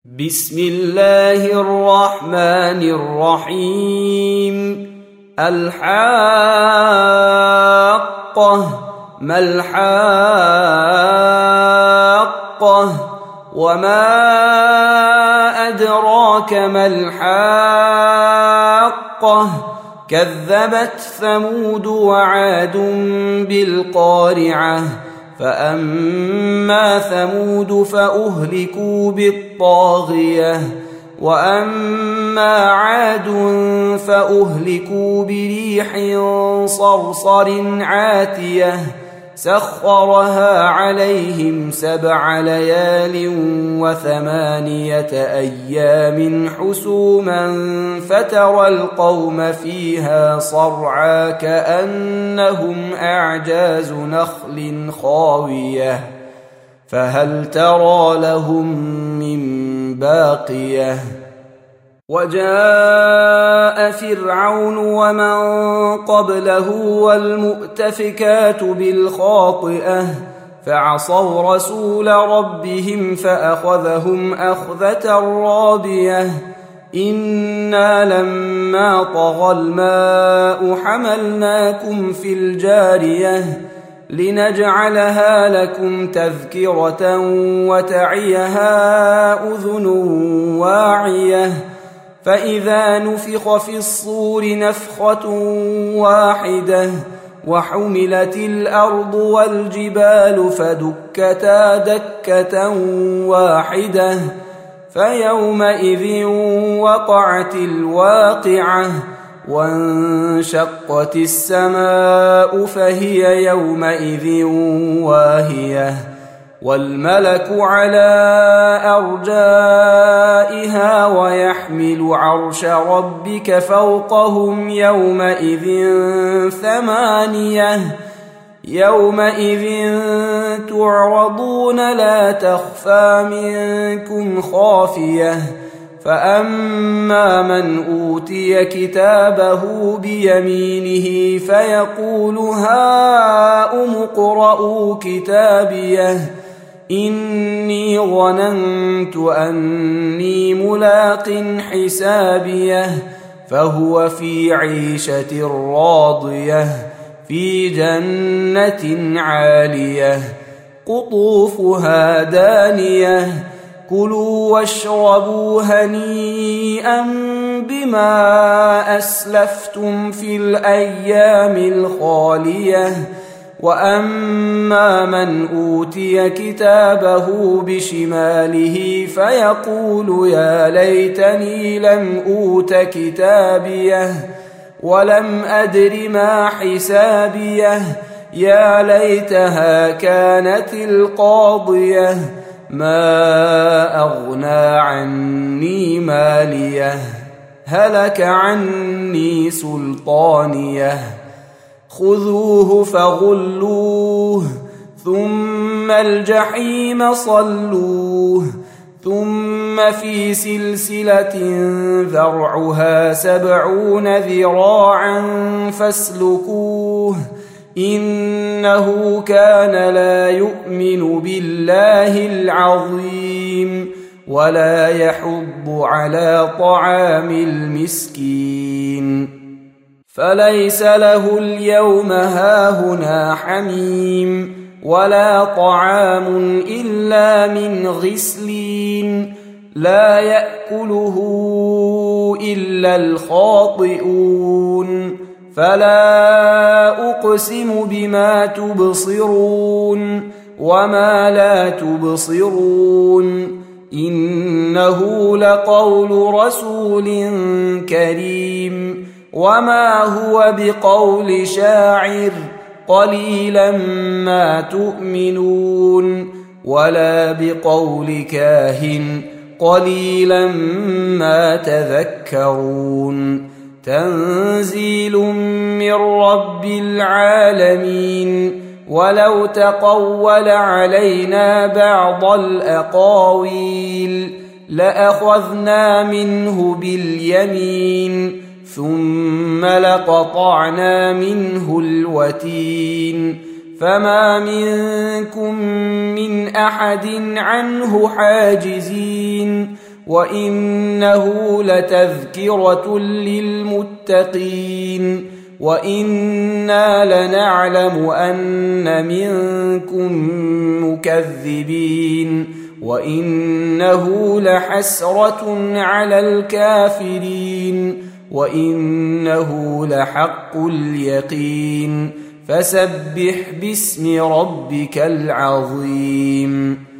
بسم الله الرحمن الرحيم. الحاقة ما الحاقة وما أدراك ما الحاقة كذبت ثمود وعاد بالقارعة فأما ثمود فأهلكوا بالطاغية وأما عاد فأهلكوا بريح صرصر عاتية سخرها عليهم 7 ليال و8 أيام حسوما فترى القوم فيها صرعى كأنهم أعجاز نخل خاوية فهل ترى لهم من باقية. وجاء فرعون ومن قبله والمؤتفكات بالخاطئة فعصوا رسول ربهم فأخذهم أخذة رابية. إنا لما طغى الماء حملناكم في الجارية لنجعلها لكم تذكرة وتعيها أذن واعية. فإذا نفخ في الصور نفخة واحدة وحملت الأرض والجبال فدكتا دكة واحدة فيومئذ وقعت الواقعة وانشقت السماء فهي يومئذ واهية والملك على أرجائها ويحمل عرش ربك فوقهم يومئذ 8 يومئذ تعرضون لا تخفى منكم خافية. فأما من أوتي كتابه بيمينه فيقول هاؤم اقرءوا كتابيه إني ظننت أني ملاق حسابيه فهو في عيشة راضية في جنة عالية قطوفها دانية كلوا واشربوا هنيئا بما أسلفتم في الأيام الخالية. وأما من أوتي كتابه بشماله فيقول يا ليتني لم أوت كتابيه ولم أدر ما حسابيه يا ليتها كانت القاضية ما أغنى عني ماليه هلك عني سلطانيه خذوه فغلوه ثم الجحيم صلوه ثم في سلسلة ذرعها 70 ذراعا فاسلكوه إنه كان لا يؤمن بالله العظيم ولا يحض على طعام المسكين فليس له اليوم هاهنا حميم ولا طعام إلا من غسلين لا يأكله إلا الخاطئون. فلا أقسم بما تبصرون وما لا تبصرون إنه لقول رسول كريم وما هو بقول شاعر قليلا ما تؤمنون ولا بقول كاهن قليلا ما تذكرون. تنزيل من رب العالمين ولو تقول علينا بعض الأقاويل لأخذنا منه باليمين ثم لقطعنا منه الوتين فما منكم من أحد عنه حاجزين وإنه لتذكرة للمتقين وإنا لنعلم أن منكم مكذبين وإنه لحسرة على الكافرين وإنه لحق اليقين فسبح باسم ربك العظيم.